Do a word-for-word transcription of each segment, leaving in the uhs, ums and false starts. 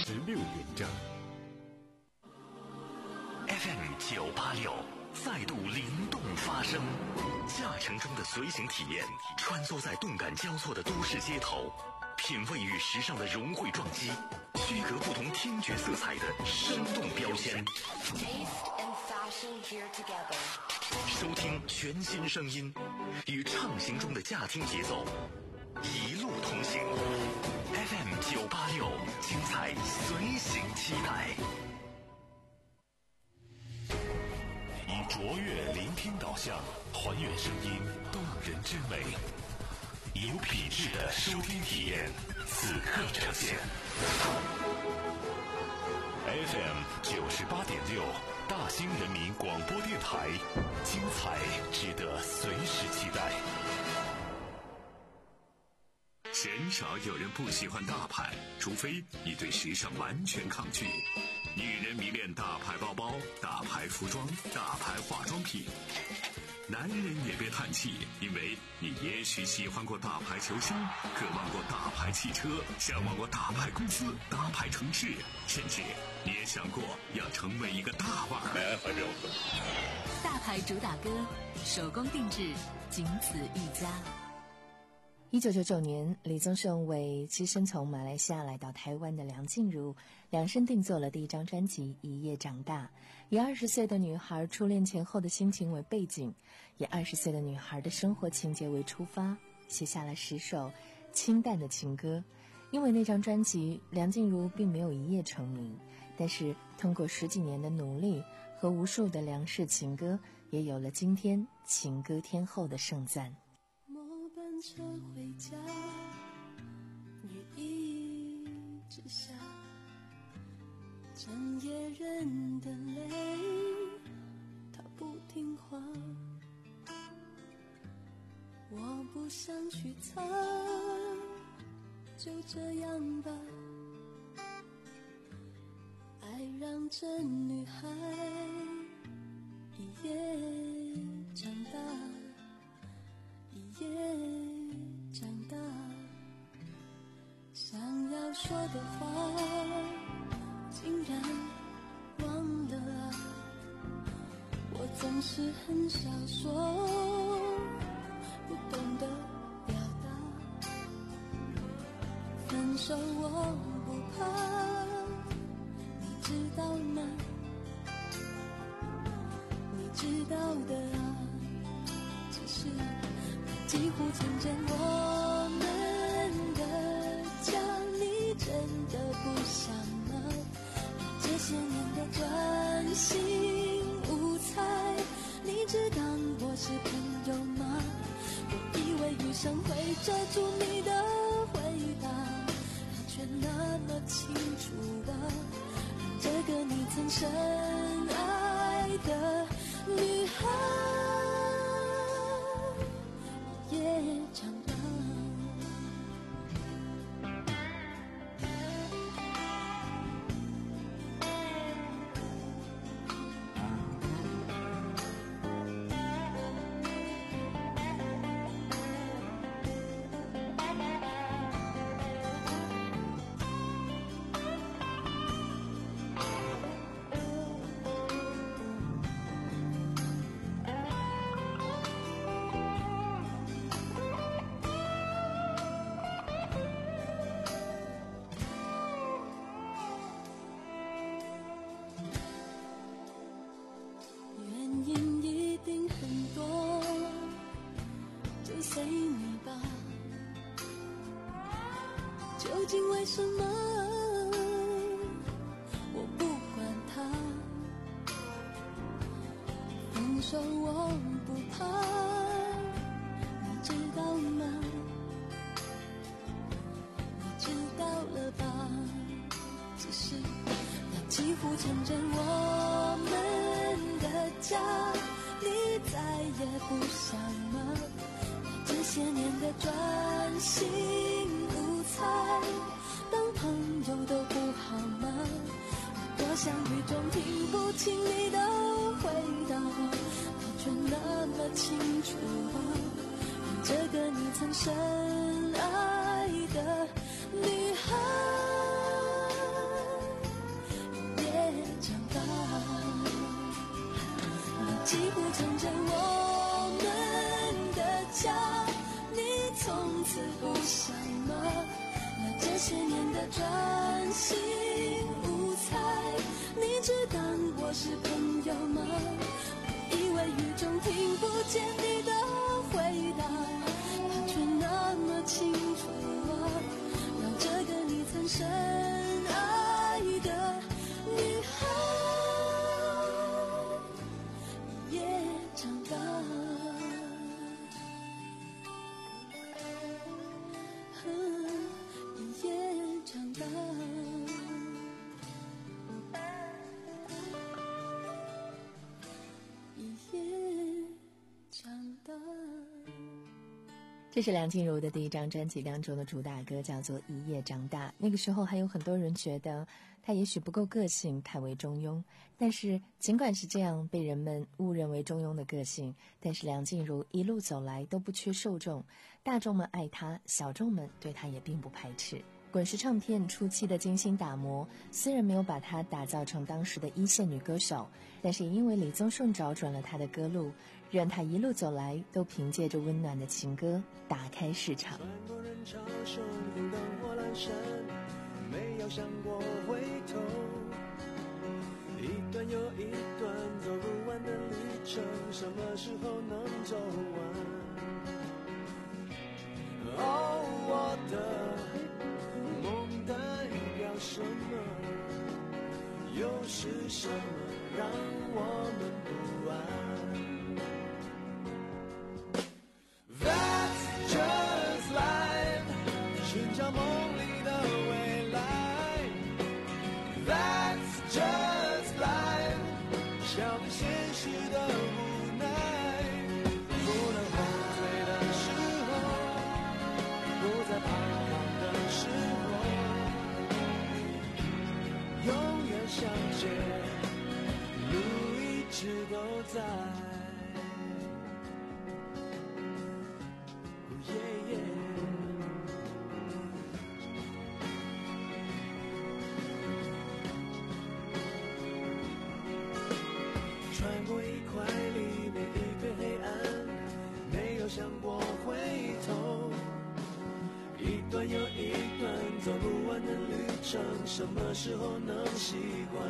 十六点整。 F M 九八六再度灵动发声，驾乘中的随行体验，穿梭在动感交错的都市街头，品味与时尚的融汇撞击，区隔不同听觉色彩的生动标签。收听全新声音，与畅行中的驾听节奏，一路同行。F M 九八六，精彩随行期待。以卓越聆听导向，还原声音动人之美，有品质的收听体验，此刻呈现。F M 九十八点六，大兴人民广播电台，精彩值得随时期待。鲜少有人不喜欢大牌，除非你对时尚完全抗拒。女人迷恋大牌包包、大牌服装、大牌化妆品。男人也别叹气，因为你也许喜欢过大牌球星，渴望过大牌汽车，向往过大牌公司、大牌城市，甚至你也想过要成为一个大腕儿。 大牌主打歌，手工定制，仅此一家。 一九九九年，李宗盛为只身从马来西亚来到台湾的梁静茹量身定做了第一张专辑《一夜长大》，以二十岁的女孩初恋前后的心情为背景，以二十岁的女孩的生活情节为出发，写下了十首清淡的情歌。因为那张专辑，梁静茹并没有一夜成名，但是通过十几年的努力和无数的梁氏情歌，也有了今天情歌天后的盛赞。 班车回家，雨一直下，整夜人的泪，他不听话，我不想去擦，就这样吧，爱让这女孩一夜长大，一夜长大，想要说的话竟然忘了啊，我总是很少说，不懂得表达，分手我不怕，你知道吗？你知道的啊，只是几乎成真我们的家，你真的不想吗？这些年的专心无猜，你只当我是朋友吗？我以为余生会遮住你的回答，它却那么清楚的让这个你曾深爱的女孩也长大。究竟为什么我不管他，分手我不怕，你知道吗？你知道了吧？只是那几乎成真我们的家，你再也不想吗？这些年的专心无猜，当朋友都不好吗？多想雨中听不清你的回答，它却那么清楚啊，让这个你曾深爱的女孩成全我们的家，你从此不想吗？那这些年的专心无猜，你只当我是朋友吗？以为雨中听不见你的回答，它却那么清楚啊，让这个你曾深爱的女孩也长大，也长大。 这是梁静茹的第一张专辑当中的主打歌，叫做《一夜长大》。那个时候还有很多人觉得她也许不够个性，太为中庸。但是尽管是这样被人们误认为中庸的个性，但是梁静茹一路走来都不缺受众，大众们爱她，小众们对她也并不排斥。滚石唱片初期的精心打磨，虽然没有把她打造成当时的一线女歌手，但是也因为李宗盛找准了她的歌路，让她一路走来都凭借着温暖的情歌打开市场。 穿过人潮汹涌灯火阑珊，没有想过回头，一段又一段走不完的旅程，什么时候能走完？哦，我的梦代表什么？又是什么让我们不安？That's just life， 寻找梦里的未来。That's just life， 笑对现实的无奈。不能后退的时候，不再彷徨的时候，永远向前，路一直都在。穿过一块里面一片黑暗，没有想过回头，一段又一段走不完的旅程，什么时候能习惯？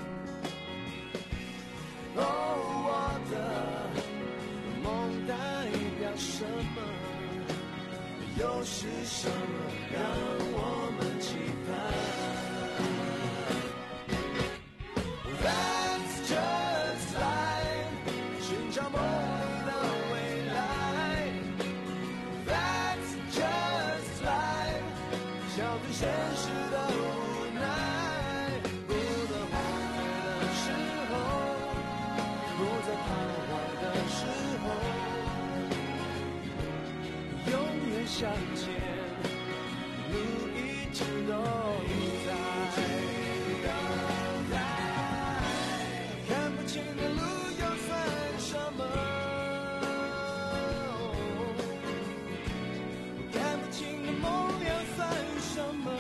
哦，我的梦代表什么？又是什么让我们期盼？That's just life， 寻找梦里的未来。That's just life， 笑对现实的无奈。不能后退的时候，不再彷徨的时候，永远向前，路一直都在。看不清的路又算什么？看不清的梦又算什么？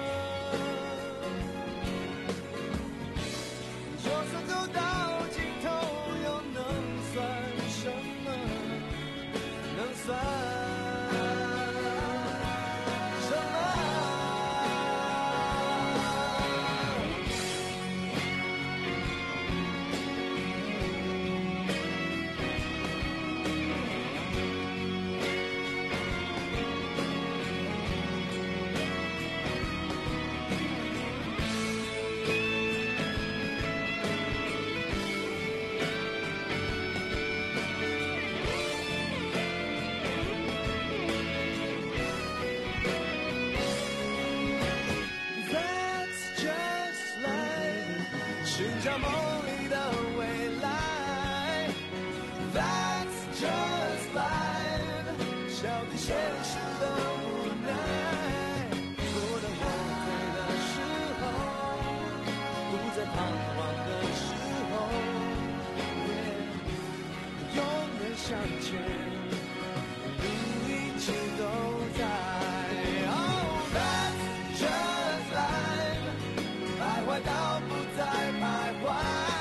就算走到尽头，又能算什么？能算寻找梦里的未来。 That's just life， 笑对现实的无奈，不能后退的时候，不再彷徨的时候， yeah， 永远向前，路一直都在。 Oh that's just life， 徘徊到不再徘徊。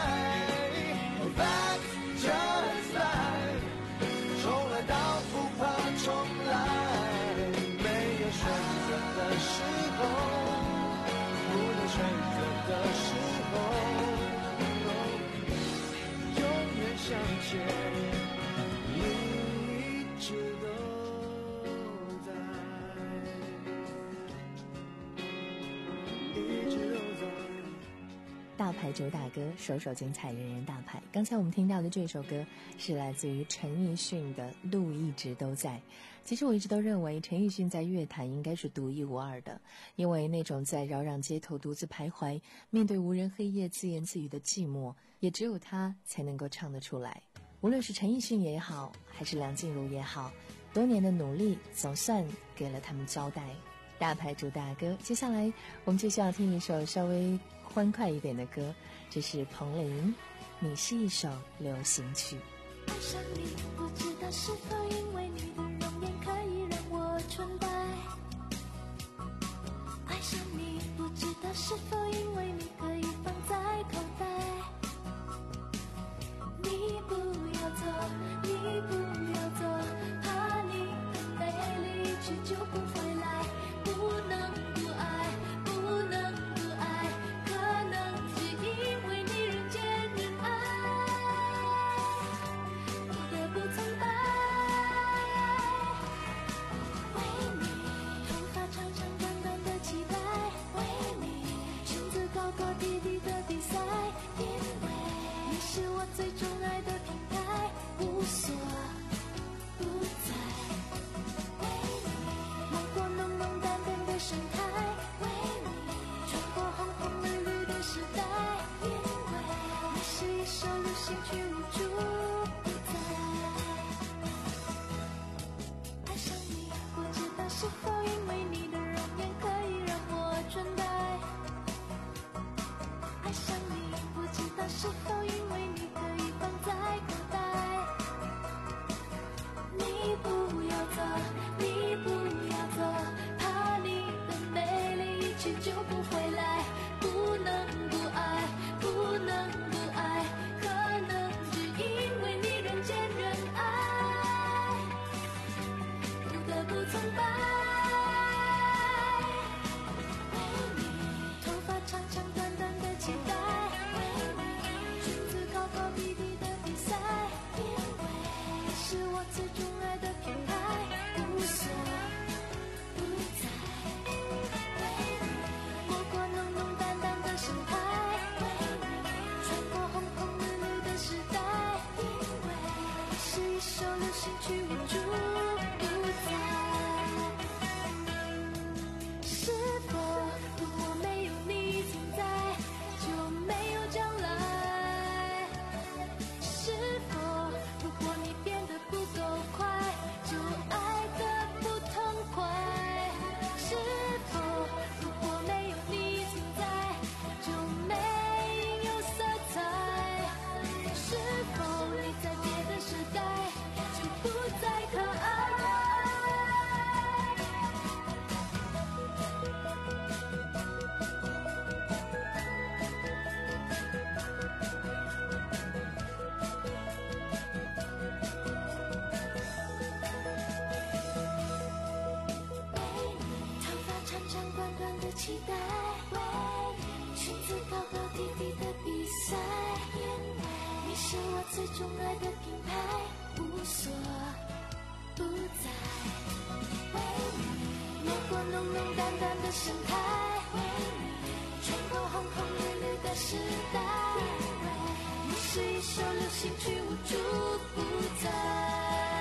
大牌主打歌，首首精彩，人人大牌。刚才我们听到的这首歌是来自于陈奕迅的《路一直都在》。其实我一直都认为陈奕迅在乐坛应该是独一无二的，因为那种在扰攘街头独自徘徊，面对无人黑夜自言自语的寂寞，也只有他才能够唱得出来。无论是陈奕迅也好，还是梁静茹也好，多年的努力总算给了他们交代。大牌主打歌，接下来我们就需要听一首稍微欢快一点的歌，这是彭羚《你是一首流行曲》。 爱上你，不知道是否因为你的容颜可以让我纯白。爱上你，不知道是否因为你可以放在口袋。你不要走，你不要走，怕你的美丽一去就不回来。不能不爱，不能不爱，可能只因为你人见人爱，不得不崇拜。为你头发长长短短的期待，为你裙子高高低低的比赛，因为你是我最钟爱的品牌，无所不在。为你梦过浓浓淡淡的盛开，为你穿过红红绿绿的时代，因为你是一首流行曲，无处不在。爱上你，不知道是否因为你的容颜可以让我纯白。爱上你，不知道是否因为你可以放在口袋。你不要走，你不要走，怕你的美丽一去就不回来。不能不爱，不能不爱，可能只因为你人见人爱，不得不崇拜。为你头发长长短短的期待，为你裙子高高低低的比赛，因为你是我最钟爱的品牌，无所不在。为你过过浓浓淡淡的盛开，为你穿过红红绿绿的时代，因为你是一首流行曲，无处不在。是否如果没有你存在，就没有将来？是否如果你变得不够快，就爱得不痛快？是否如果没有你存在，就没有色彩？是否你在别的时代就不再可爱？头发长长短短的期待，为你裙子高高低低的比赛，因为你是我最钟爱的品牌，无所不在。为你路过浓浓淡淡的盛开，为你穿过红红绿绿的时代，因为你是一首流行曲，无处不在。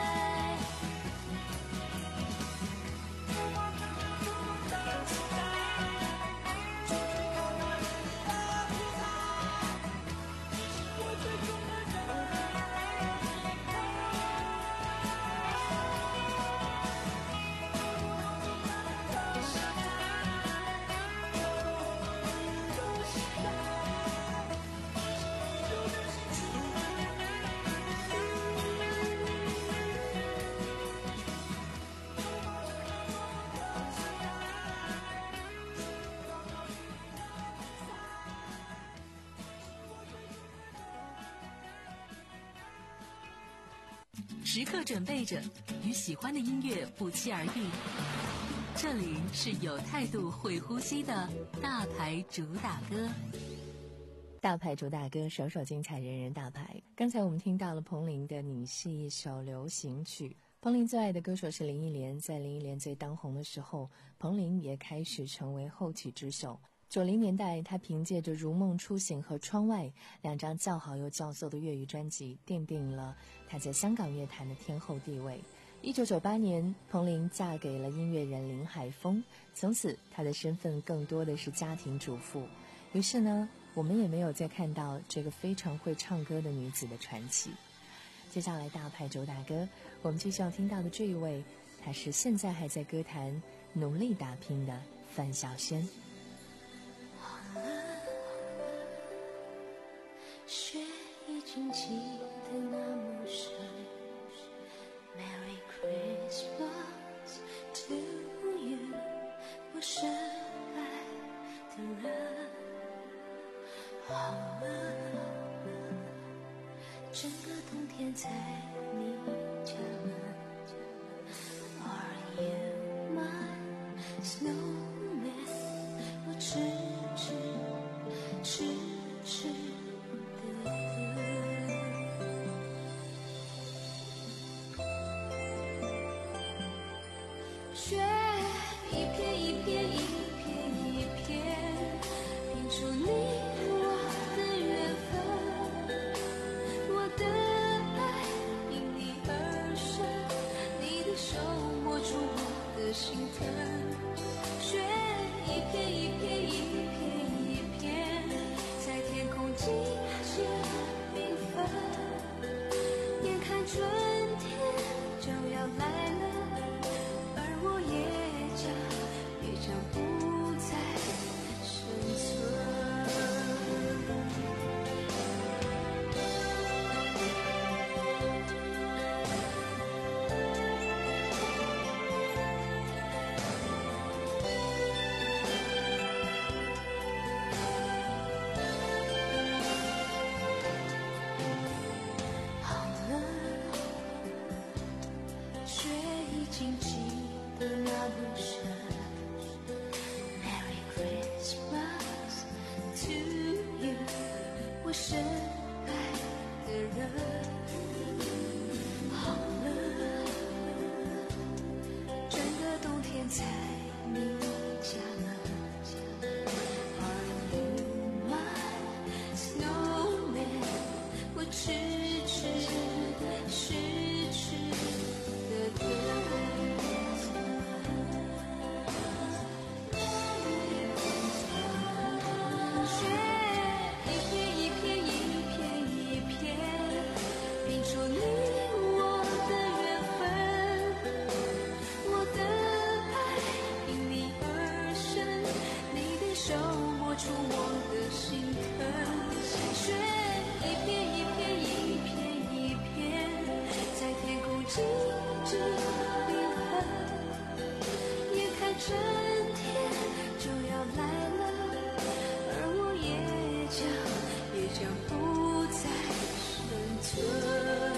时刻准备着与喜欢的音乐不期而遇。这里是有态度、会呼吸的大牌主打歌。 大牌主打歌，首首精彩，人人大牌。刚才我们听到了彭羚的《你是一首流行曲》。彭羚最爱的歌手是林忆莲，在林忆莲最当红的时候，彭羚也开始成为后起之秀。 九零年代，她凭借着《如梦初醒》和《窗外》两张叫好又叫座的粤语专辑，奠定了她在香港乐坛的天后地位。一九九八年，彭羚嫁给了音乐人林海峰，从此她的身份更多的是家庭主妇。于是呢，我们也没有再看到这个非常会唱歌的女子的传奇。接下来大牌周大哥，我们继续要听到的这一位，她是现在还在歌坛努力打拼的范晓萱。 雪已经积得那么深 Merry Christmas to you 我深爱的人好了整个冬天在你家门 Are you my snowman 我痴痴痴痴雪一片一片一片一片拼出你我的缘分我的爱因你而生你的手摸出我的心疼雪一片一片一片一片在天空尽显缤纷眼看春天就要来了我也将也将不再生存好了雪已经积的那么深 Merry Christmas to you 我深爱的人好了整个冬天在你家门 Are you my snowman 我痴痴痴痴的等出我的心疼雪一片一片一片一片在天空静止缤纷眼看春天就要来了而我也将也将不再生存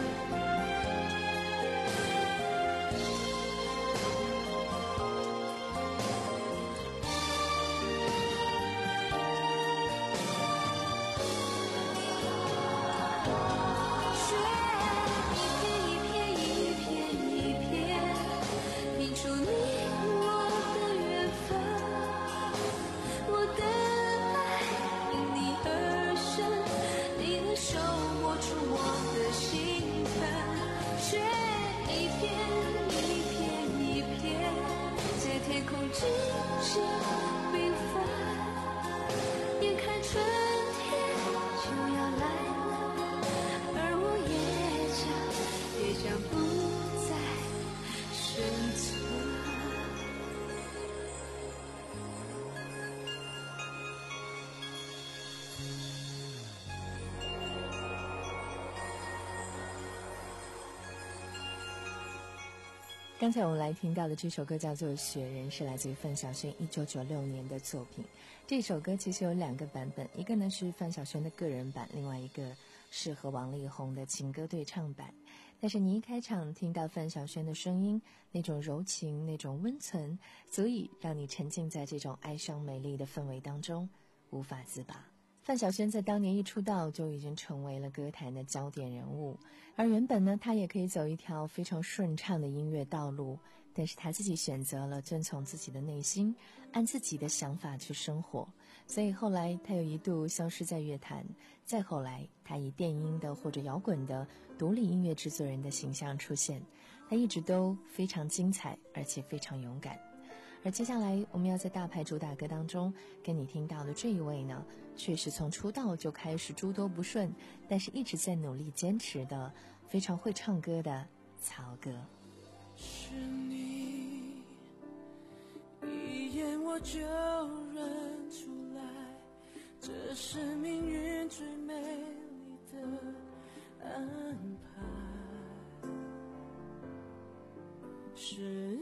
天空尽显缤纷眼看春天就要来了而我也将也将不再生存刚才我们来听到的这首歌叫做《雪人》，是来自于范晓萱一九九六年的作品。这首歌其实有两个版本，一个呢是范晓萱的个人版，另外一个是和王力宏的情歌对唱版。但是你一开场听到范晓萱的声音，那种柔情，那种温存，足以让你沉浸在这种哀伤美丽的氛围当中，无法自拔。范晓萱在当年一出道就已经成为了歌坛的焦点人物，而原本呢，她也可以走一条非常顺畅的音乐道路， 但是他自己选择了遵从自己的内心，按自己的想法去生活，所以后来他又一度消失在乐坛，再后来他以电音的或者摇滚的独立音乐制作人的形象出现，他一直都非常精彩，而且非常勇敢。而接下来我们要在大牌主打歌当中跟你听到的这一位呢，却是从出道就开始诸多不顺，但是一直在努力坚持的非常会唱歌的曹格。 是你一眼我就认出来，这是命运最美丽的安排。是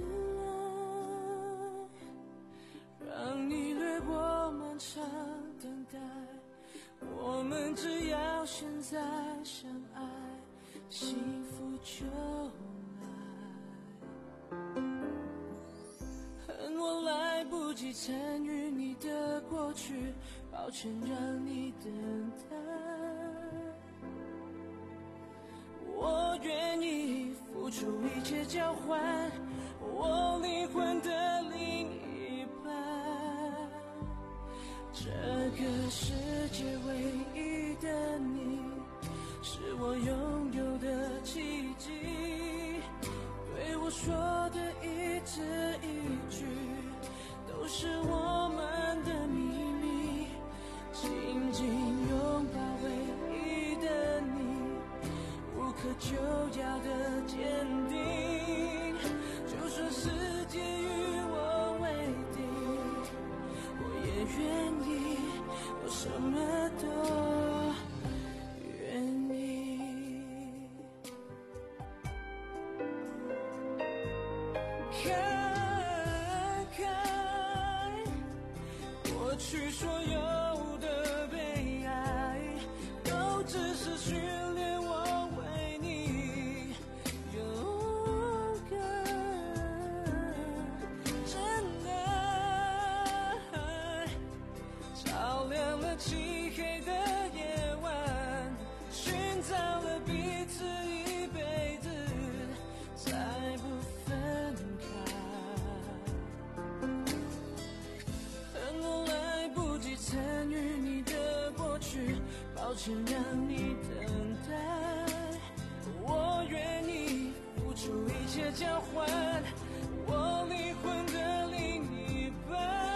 爱让你掠过漫长等待，我们只要现在相爱，幸福就恨我来不及参与你的过去，抱歉让你等待。我愿意付出一切交换我灵魂的另一半，这个世界唯一的你，是我拥有的奇迹。对我说的一字一句，都是我们的秘密。紧紧拥抱唯一的你，无可救药的坚定。就算世界与我为敌，我也愿意，我什么都愿意。看开过去所有的悲哀，都只是训练我为你勇敢。真爱照亮了漆黑的夜晚，寻找了彼此一辈子，再不分开。恨我来不及参与你的过去，抱歉让你等待。我愿意付出一切交换我灵魂的另一半。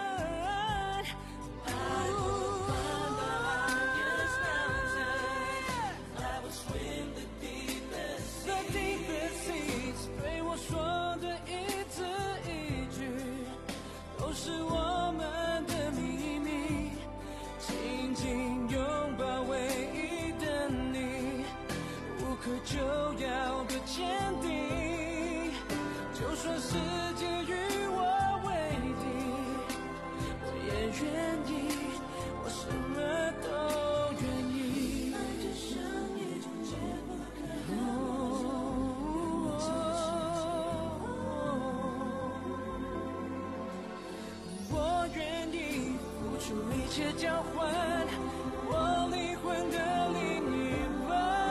对我说的一字一句，都是我们的秘密。紧紧拥抱唯一的你，无可救药的坚定。就算世界与我为敌，我也愿意，我什么都愿意。爱就像一种解不开我愿意付出一切交换我灵魂的另一半。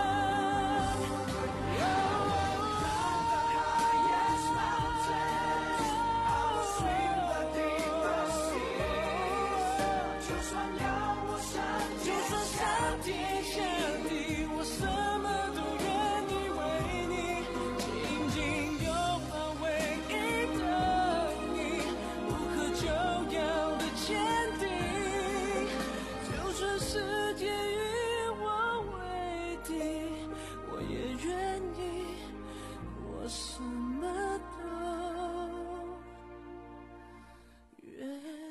就算上天下地，我什么都愿意为你，紧紧拥抱唯一的你，无可救药的坚定。就算世界与我为敌，我也愿意，我什么都愿意。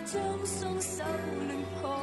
將雙手亂抱，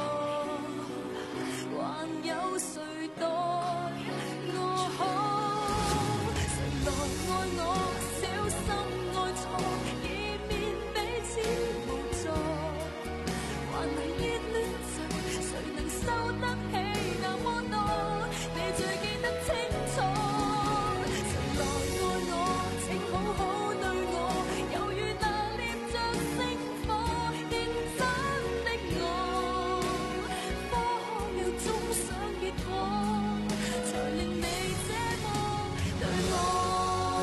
還有誰代我好？誰來愛我？小心愛錯，以免彼此無助。還能熱戀誰？誰能收得起那麼多？你最記得清楚。誰來愛我？請好好對我，猶如那烈着星火，認真的我，花開了總想結果，才令你這麼對我。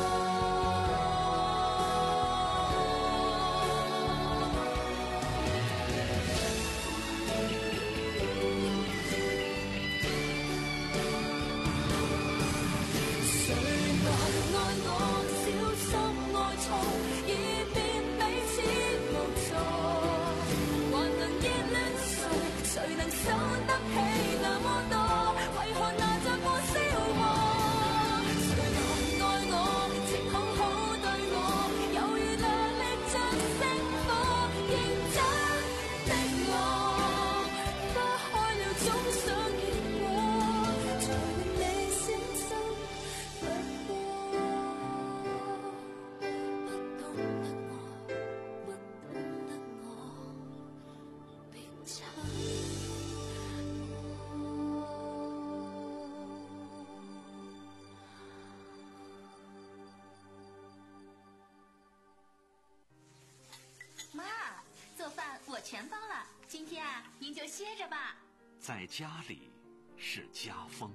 我全包了，今天啊，您就歇着吧。 在家里是家风。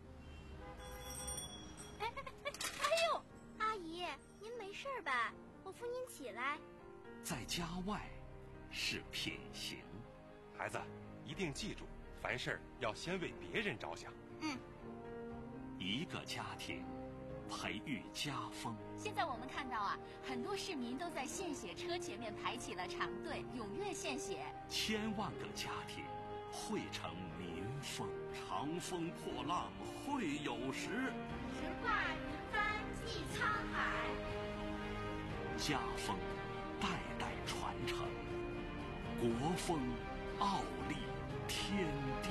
哎哎哎！哎呦，阿姨，您没事吧？我扶您起来。 在家外是品行。 孩子，一定记住，凡事要先为别人着想。 嗯。 一个家庭培育家风。 现在我们看到啊，很多市民都在献血车前面排起了长队，踊跃献血。 千万个家庭汇成民风，长风破浪会有时。 直挂云帆济沧海。 家风代代传承，国风傲立天地。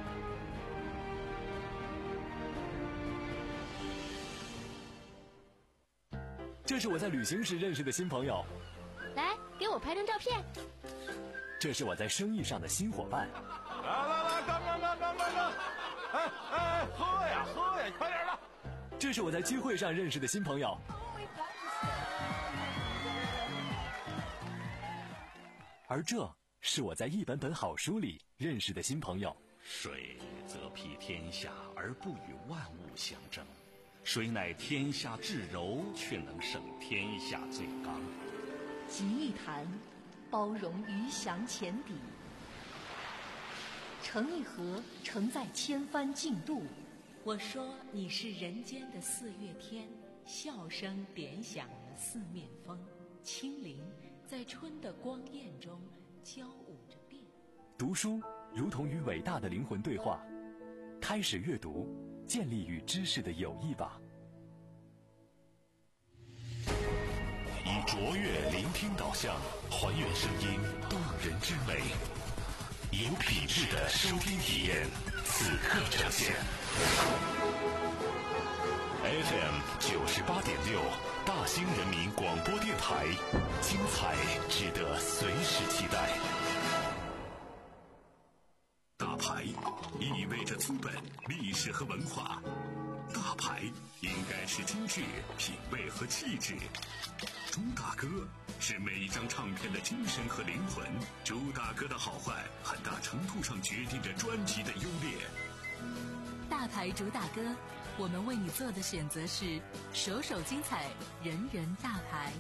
这是我在旅行时认识的新朋友， 来给我拍张照片。 这是我在生意上的新伙伴。 来来来，干干干干干干！哎哎，喝呀喝呀，快点的！ 这是我在聚会上认识的新朋友。而这是我在一本本好书里认识的新朋友。 水则披天下而不与万物相争。水乃天下至柔，却能胜天下最刚。 集一坛，包容鱼翔浅底；盛一盒，承载千帆竞渡。我说你是人间的四月天，笑声点响了四面风，轻灵在春的光艳中交舞着变。 读书如同与伟大的灵魂对话，开始阅读，建立与知识的友谊吧。 以卓越聆听导向，还原声音动人之美，有品质的收听体验，此刻呈现。F M 九十八点六，大兴人民广播电台，精彩值得随时期待。大牌意味着资本、历史和文化，大牌应该是精致、品味和气质。朱大哥是每一张唱片的精神和灵魂，朱大哥的好坏很大程度上决定着专辑的优劣。 大牌主打歌，我们为你做的选择是首首精彩，人人大牌。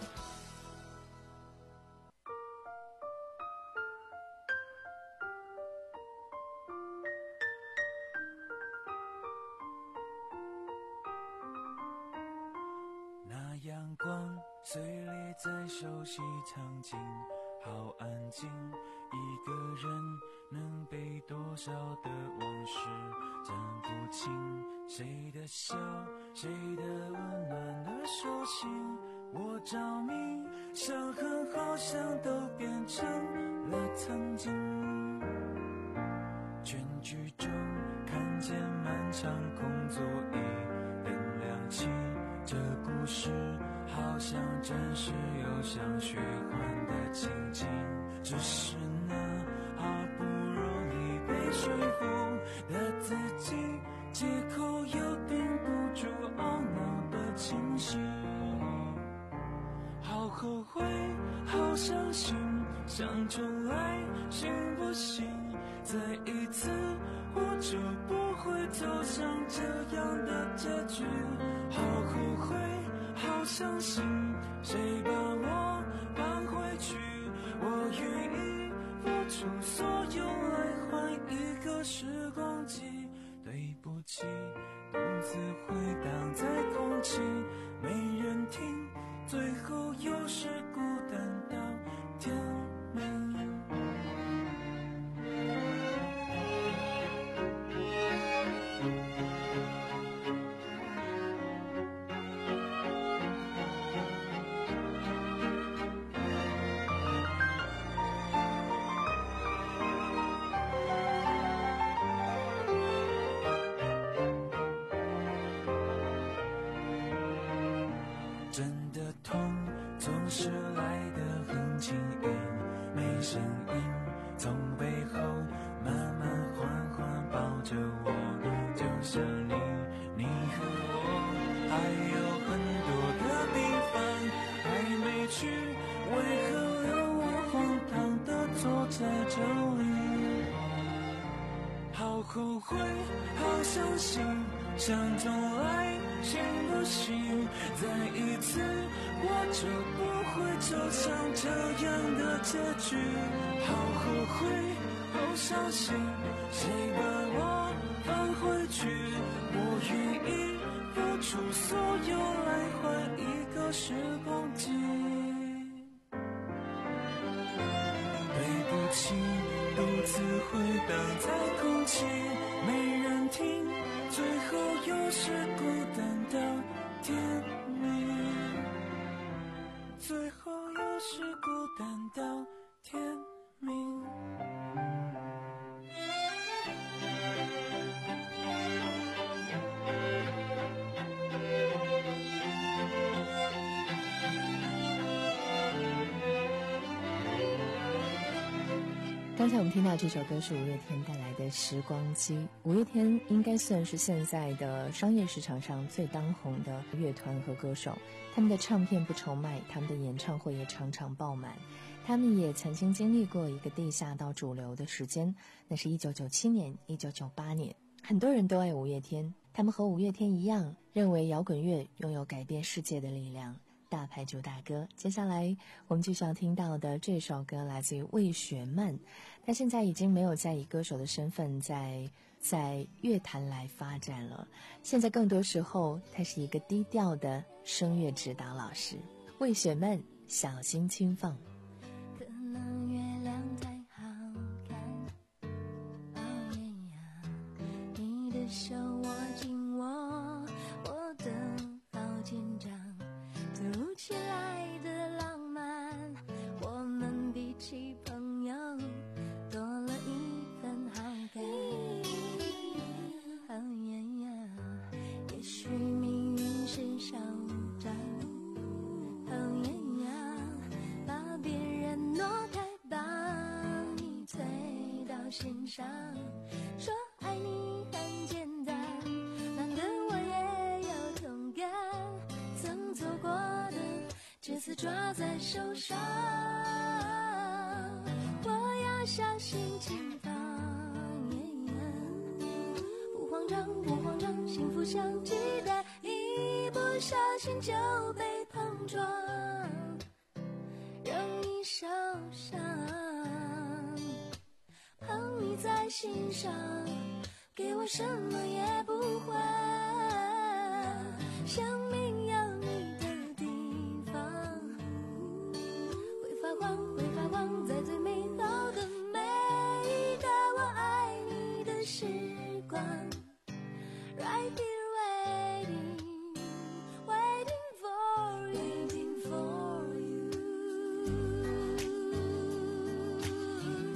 那阳光碎裂在熟悉场景，好安静，一个人能被多少的往事讲不清，谁的笑，谁的温暖的手心，我着迷，想和好像都变成曾经。全剧终，看见漫长空座椅灯亮起，这故事好像真实又像虚幻的情景，只是呢好不容易被说服的自己，借口又顶不住懊恼的清醒。好后悔，好伤心，想重来行不行？再一次我就不会走向这样的结局。好后悔，好伤心，谁把我搬回去？我愿意付出所有来换一个时光机。对不起，独自回荡在空气，没人听，最后又是孤单到天明。真的痛总是来得很轻盈，没声音，从背后慢慢缓缓抱着我，就像你，你和我还有很多个地方还没去，为何让我荒唐地坐在这里？好后悔，好伤心，想重来行不行？再一次我就不会走向这样的结局。好后悔，好伤心，谁把我放回去？我愿意付出所有来换一个时光机。对不起，独自回荡在空气，没人听，最后又是孤单到天明，最后又是孤单到天明。 刚才我们听到这首歌是五月天带来的《时光机》。五月天应该算是现在的商业市场上最当红的乐团和歌手，他们的唱片不愁卖，他们的演唱会也常常爆满。他们也曾经经历过一个地下到主流的时间，那是一九九七年、一九九八年。很多人都爱五月天，他们和五月天一样，认为摇滚乐拥有改变世界的力量。大牌主打歌，接下来我们继续要听到的这首歌来自于魏雪曼，他现在已经没有再以歌手的身份在在乐坛来发展了，现在更多时候他是一个低调的声乐指导老师。魏雪曼，小心轻放。 可能月亮太好看，哦耶呀，你的手握紧我，我的好紧张，突如其来的浪漫，我们比起朋友多了一份好感。哦耶呀，也许命运是手掌，哦耶呀，把别人挪开，把你推到心上，说爱你很简单，难得我也有同感，曾做过的这次抓在手上，我要小心轻放，不慌张不慌张，幸福像鸡蛋，一不小心就被碰撞，让你受伤，捧你在心上，给我什么也不换，生命有你的地方会发光会发光，在最美好的每一个我爱你的时光， Right here waiting waiting for you waiting for you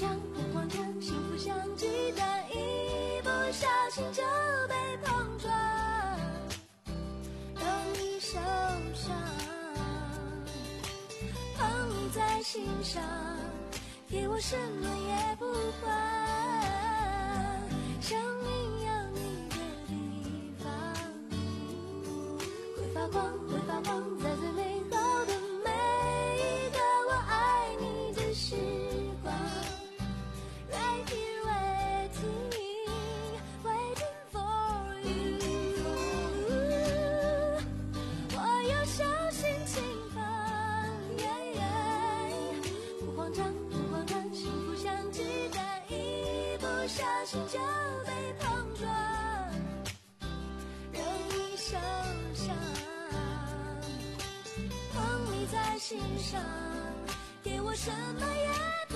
张不慌张，幸福像鸡蛋，一不小心就被碰撞，容易受伤。捧你在心上，给我什么也不还，生命有你的地方会发光，会发光，在最美好的每一个我爱你的时光。 Right here waiting, waiting for you。 我有小心轻放， yeah, yeah， 不慌张不慌张，幸福像鸡蛋，一不小心就被碰撞，容易受伤。捧你在心上，给我什么也不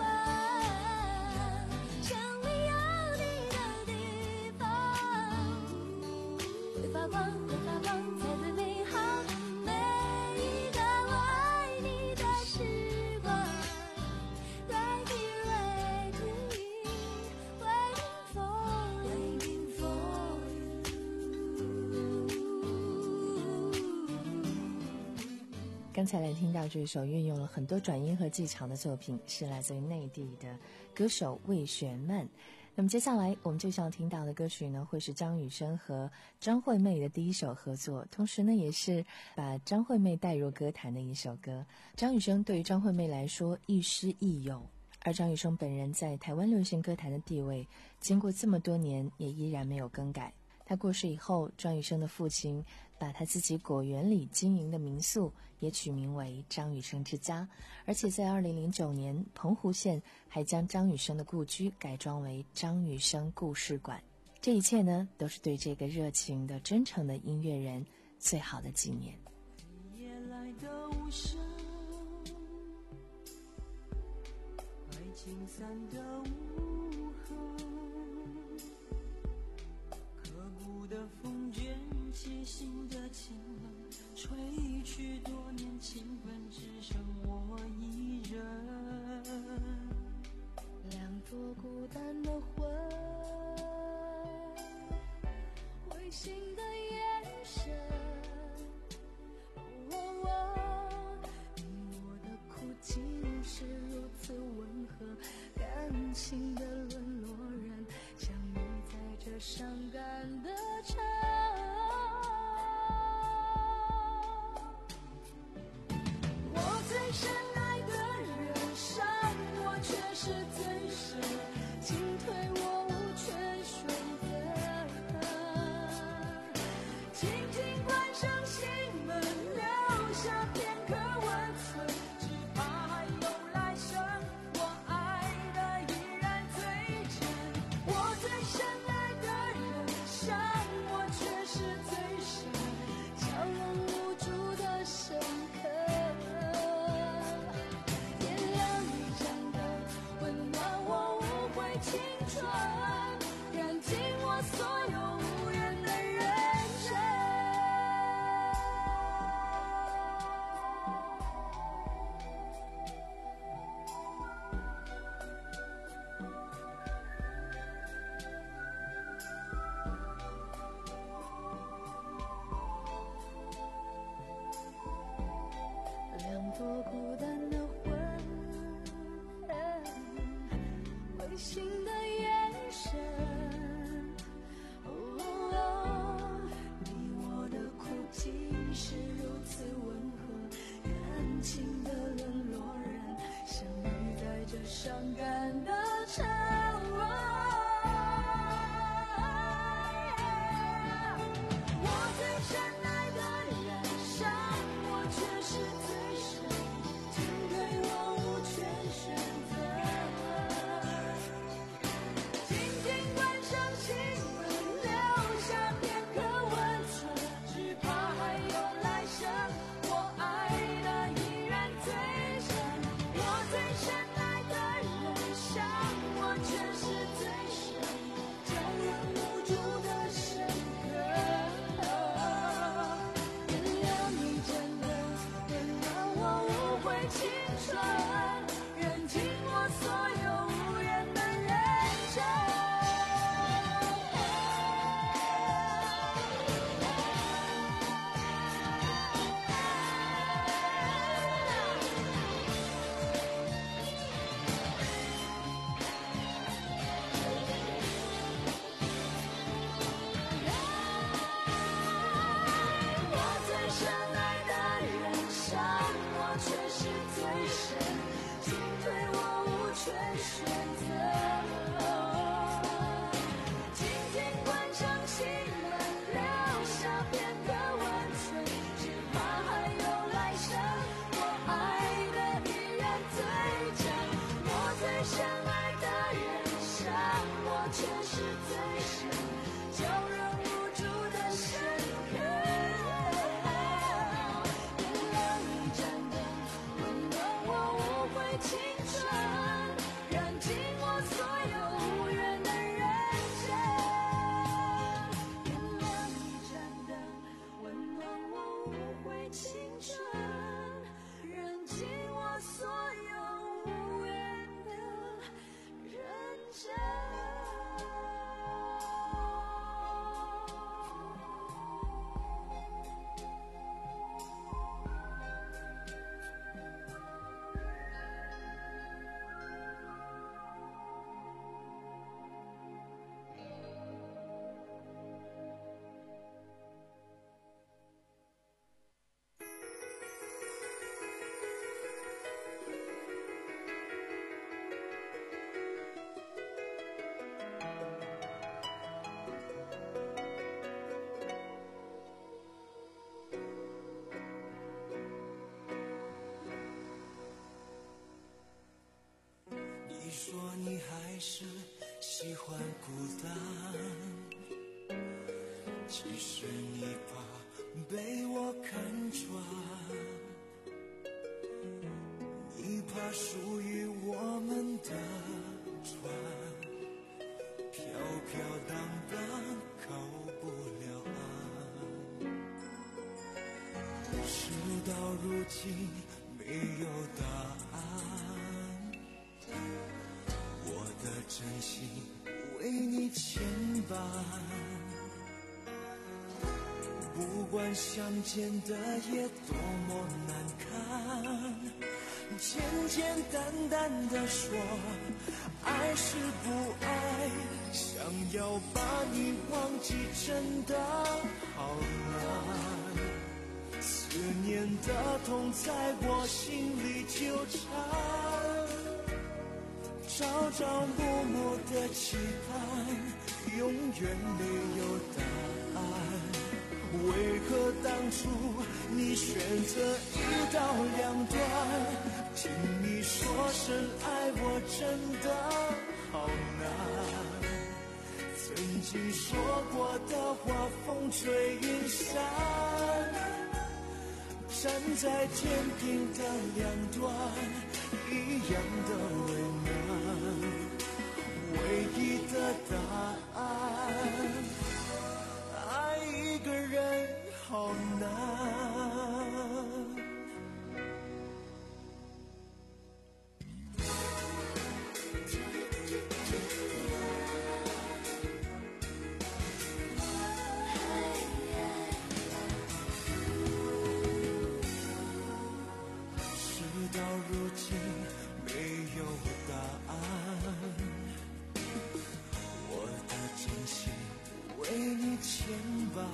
还，生命有你的地方会发光，会发光，在最美好的每一个我爱你的时光。Right here waiting, waiting for, waiting for you。 刚才来听到这首运用了很多转音和技巧的作品，是来自于内地的歌手魏玄曼。那么接下来我们就想听到的歌曲呢，会是张雨生和张惠妹的第一首合作，同时呢也是把张惠妹带入歌坛的一首歌。张雨生对于张惠妹来说亦师亦友，而张雨生本人在台湾流行歌坛的地位，经过这么多年也依然没有更改。他过世以后，张雨生的父亲把他自己果园里经营的民宿也取名为张雨生之家，而且在二零零九年，澎湖县还将张雨生的故居改装为张雨生故事馆。这一切呢，都是对这个热情的、真诚的音乐人最好的纪念。 夜来的无声，爱情散的无痕，刻骨的风卷起心的情冷，吹去多年情分，只剩我一人。 两座孤单的魂，灰心的眼神，哦哦，你我的苦竟是如此温和，感情的沦落人，相遇在这伤感的城。我最深爱的人，伤我却是最深，进退我无权选择。轻轻关上心门，留下片刻温存，只怕还有来生，我爱的依然最真。我最深爱的人，伤我却是最深，叫人无助的深刻。点亮一盏灯，温暖我无悔青春，燃尽我所有无人的认真。两座孤单的魂，灰心的眼神，哦，你我的苦竟是如此温和，感情的沦落人，相遇在这伤感的城。我最深爱的人，伤我却是最深，进退我无权选择。 相爱的人伤我却是最深，叫人无助的深刻。点亮一盏灯，温暖我无悔青春，燃尽我所有无缘的人生。点亮一盏灯，温暖我无悔青春，燃尽我所有无缘的认真。 你说你还是喜欢孤单，其实你怕被我看穿，你怕属于我们的船飘飘荡荡靠不了岸，事到如今没有答案，我的真心为你牵绊，不管相见的夜多么难看，简简单单的说爱是不爱，想要把你忘记真的好难，思念的痛在我心里纠缠，朝朝暮暮的期盼，永远没有答案。为何当初你选择一刀两断？听你说声爱我真的好难，曾经说过的话风吹云散，站在天平的两端，一样的为难，唯一的答案，爱一个人好难。事到如今没有答案，我的真心为你牵绊，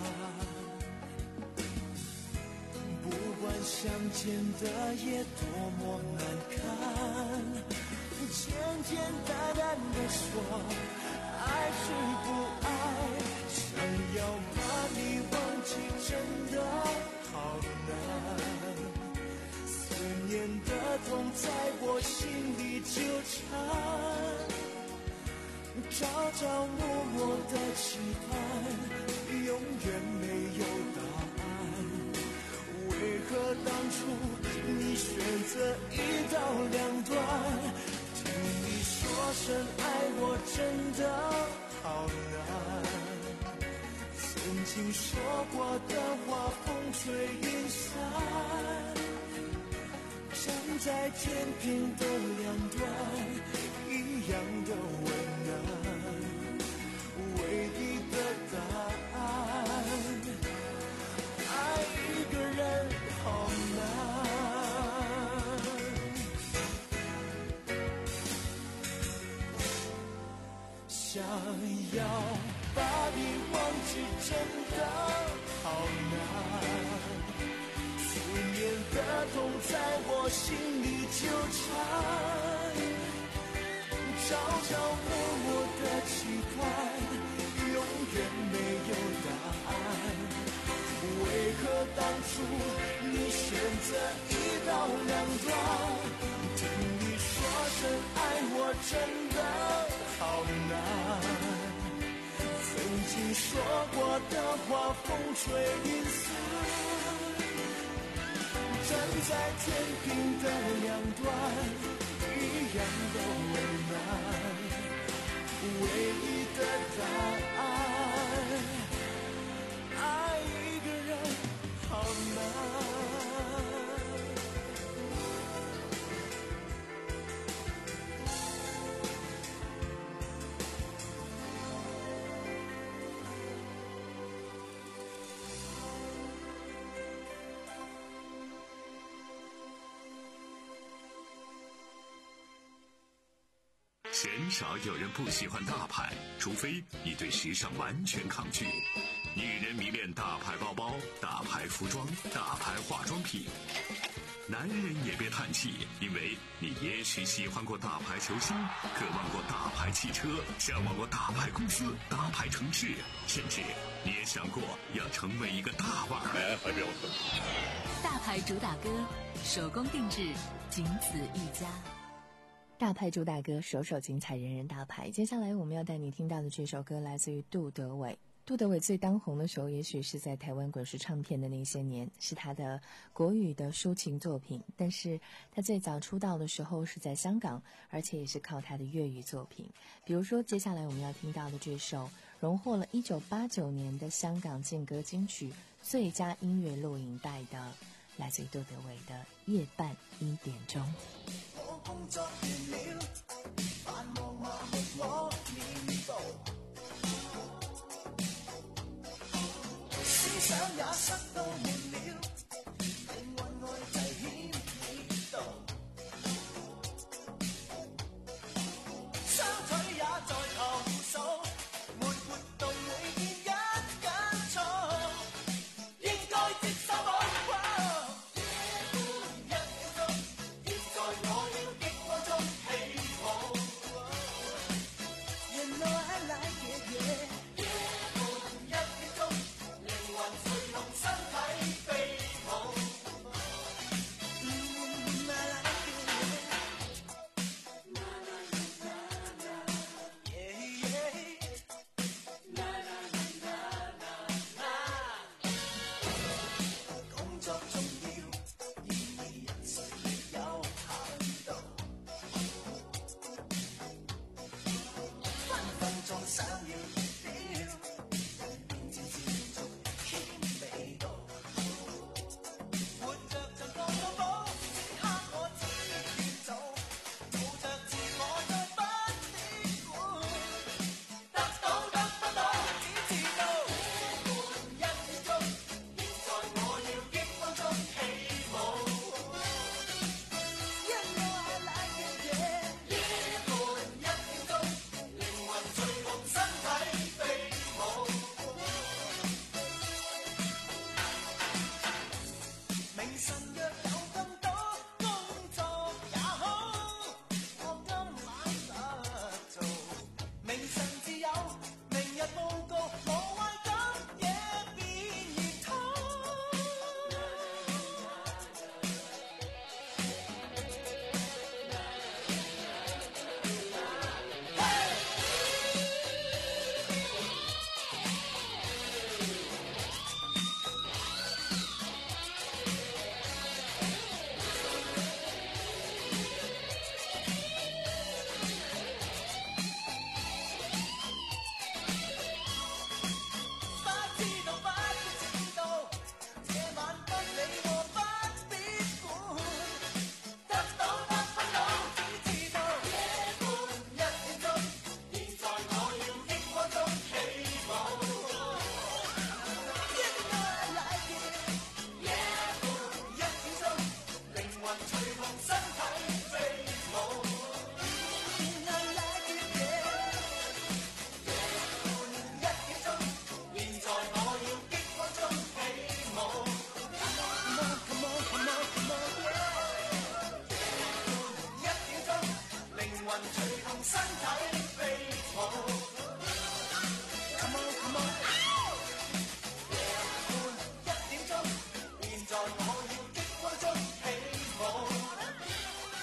不管相见的夜多么难看，简简单单的说爱是不爱，想要把你忘记真的好难，思念的痛在我心里纠缠，朝朝暮暮的期盼，永远没有答案。为何当初你选择一刀两断？听你说声爱我真的好难，曾经说过的话风吹云散，站在天平的两端，一样的为难，唯一的答案，爱一个人好难。想要把你忘记真的好难，思念的痛在我心里纠缠，朝朝暮暮的期盼，永远没有答案。为何当初你选择一刀两断？听你说声爱我我真的好难。曾经说过的话，风吹云散，站在天平的两端，一样的为难。唯一的答案，爱一个人好难。 鲜少有人不喜欢大牌，除非你对时尚完全抗拒。女人迷恋大牌包包、大牌服装、大牌化妆品。男人也别叹气，因为你也许喜欢过大牌球星，渴望过大牌汽车，向往过大牌公司、大牌城市，甚至你也想过要成为一个大腕。哎，还别我说， 大牌主打歌，手工定制，仅此一家。 大牌主打歌，首首精彩，人人大牌。接下来我们要带你听到的这首歌来自于杜德伟。杜德伟最当红的时候，也许是在台湾滚石唱片的那些年，是他的国语的抒情作品。但是他最早出道的时候是在香港，而且也是靠他的粤语作品。比如说接下来我们要听到的这首，荣获了一九八九年的香港劲歌金曲最佳音乐录影带的，来自于杜德伟的《夜半一點鐘》。 工作完了，繁忙麻木我面部，思想也塞到滿了，靈魂外滯牽熱度，雙腿也在投訴，沒活動會變一間錯，應該接受我。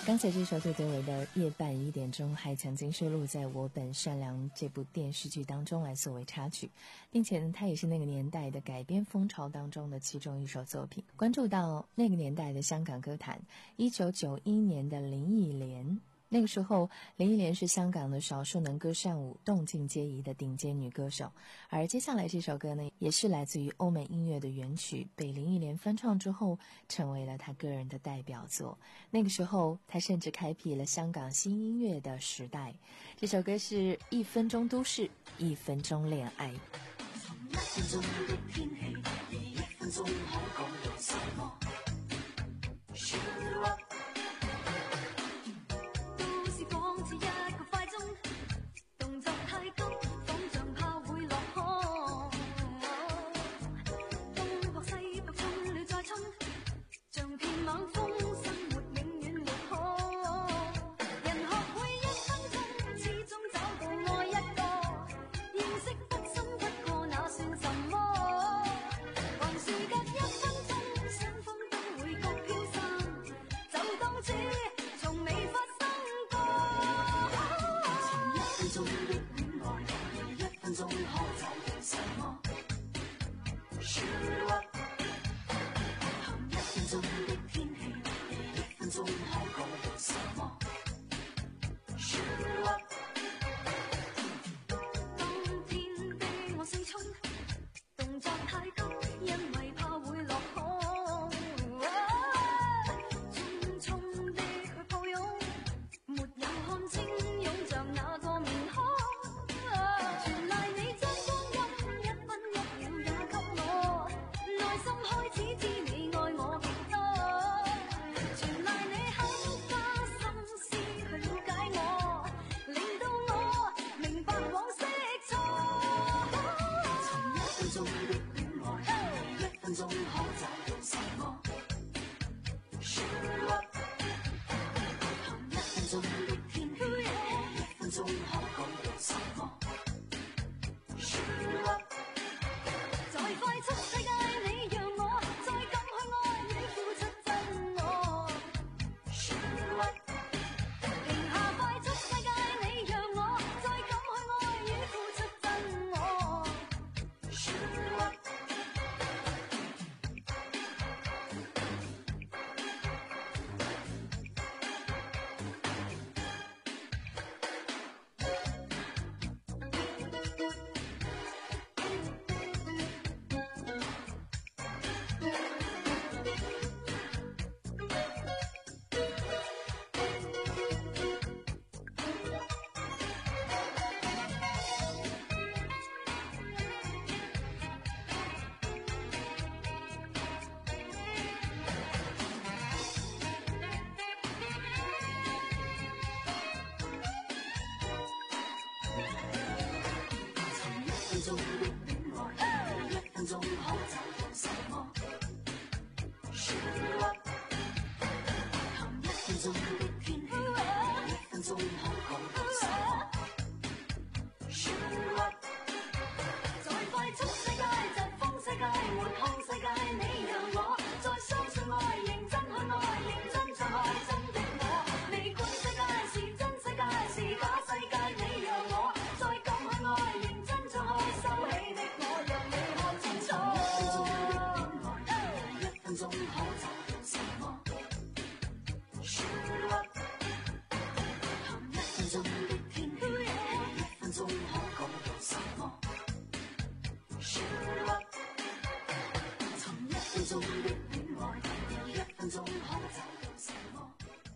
刚才这首杜德伟的《夜半一点钟》还曾经收录在《我本善良》这部电视剧当中来作为插曲，并且呢，它也是那个年代的改编风潮当中的其中一首作品。关注到那个年代的香港歌坛，一九九一年的林忆莲，那个时候林忆莲是香港的少数能歌善舞、动静皆宜的顶尖女歌手，而接下来这首歌呢，也是来自于欧美音乐的原曲，被林忆莲翻唱之后成为了她个人的代表作。那个时候她甚至开辟了香港新音乐的时代。这首歌是一分钟都市，一分钟恋愛。 一分鐘的天氣，一分鐘可講到什麼？都市仿似一個快鐘，動作太急，仿像怕會落空。東撲西撲衝了再衝，像片猛風，生活永遠沒空。人學會一分鐘，始終找到愛一個，認識不深不過那算什麼？橫豎隔一分鐘，雙方都會各飄散，就當這從未發生過。從一分鐘的戀愛，一分鐘可找到什麼？談一分鐘的天氣，一分鐘可講到什麼？當天的我四衝，動作太急，因為怕會落空。匆匆的去抱擁，沒有看清擁着那個面孔。全賴你將光陰一分一秒也給我，內心開始知你愛我極多。全賴你肯花心思去了解我，令到我明白往昔錯。從一分鐘的戀愛，一分鐘可找到什麼？談一分鐘的天氣，一分鐘可講到什麼？在快速世界，你讓我再敢去愛你，付出真我。停下快速世界，你讓我再敢去愛你，付出真我。一分鐘的戀愛，一分鐘可找到什麼？談一分鐘的天氣，一分鐘可講到什麼？在快速世界，疾風世界，緩空世界，你讓我再相信愛，認真去愛，認真再愛，真的我。未管世界是真世界是假世界，你讓我再敢去愛，認真再愛，收起的我讓你看清楚。一分鐘的戀愛，一分鐘可找到什麼？談一分鐘的天氣，一分鐘可講到什麼？從一分鐘的戀愛，一分鐘可找到什麼？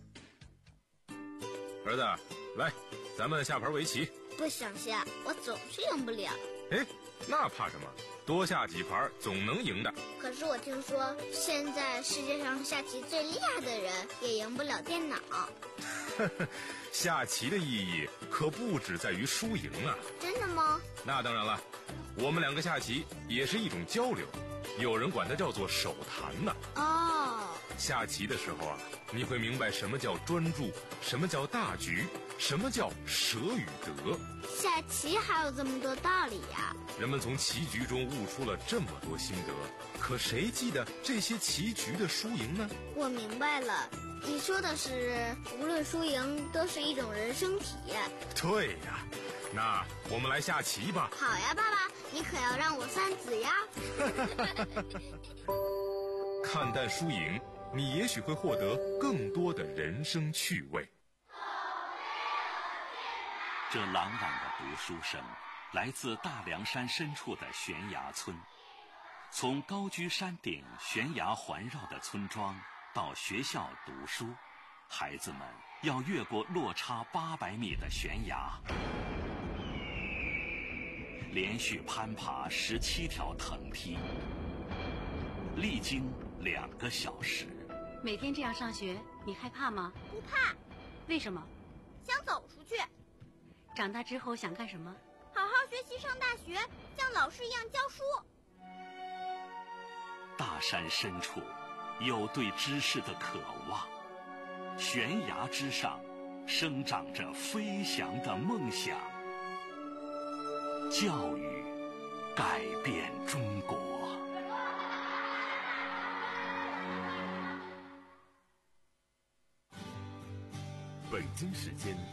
兒子，來，咱們下盤圍棋。 不想下，我總是贏不了。 哎，那怕什麼？多下幾盤總能贏的。 可是我聽說，現在世界上下棋最厲害的人也贏不了電腦。 下棋的意義可不只在於輸贏啊。 真的嗎？ 那當然了，我們兩個下棋也是一種交流，有人管它叫做手談呢。 哦， 下棋的時候啊，你會明白什麼叫專注，什麼叫大局，什麼叫捨與得。 下棋還有這麼多道理呀！ 人們從棋局中悟出了這麼多心得，可誰記得這些棋局的輸贏呢？ 我明白了， 你说的是，无论输赢都是一种人生体验。 对呀，那我们来下棋吧。 好呀，爸爸，你可要让我三子呀。 看淡输赢，你也许会获得更多的人生趣味。 这朗朗的读书声来自大凉山深处的悬崖村。从高居山顶、悬崖环绕的村庄到学校读书，孩子们要越过落差八百米的悬崖，连续攀爬十七条藤梯，历经两个小时。 每天这样上学，你害怕吗？ 不怕。 为什么？ 想走出去。 长大之后想干什么？ 好好学习，上大学，像老师一样教书。 大山深处有对知识的渴望，悬崖之上生长着飞翔的梦想。教育改变中国。 北京时间